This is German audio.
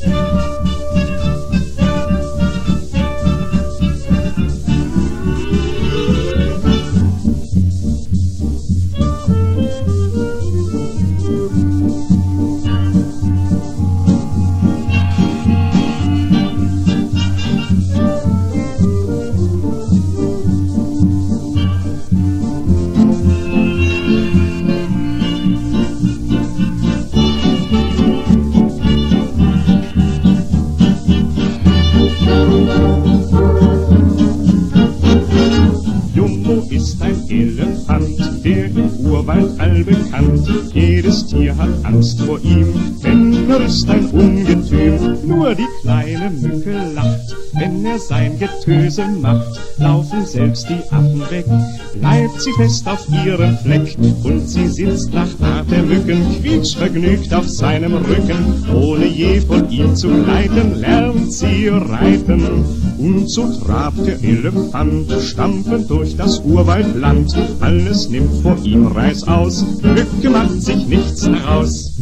Ist ein Elefant, der im Urwald allbekannt. Jedes Tier hat Angst vor ihm, denn er ist ein Ungetüm. Nur die kleine Mücke lacht, wenn er sein Getöse macht. Laufen selbst die Affen weg, bleibt sie fest auf ihrem Fleck. Und sie sitzt nach Art der Mücken, quietschvergnügt auf seinem Rücken. Ohne je von ihm zu leiten, lernt sie reiten. Und so trabt der Elefant stampfend durch das Urwaldland. Alles nimmt vor ihm reißaus, Mücke macht sich nichts daraus.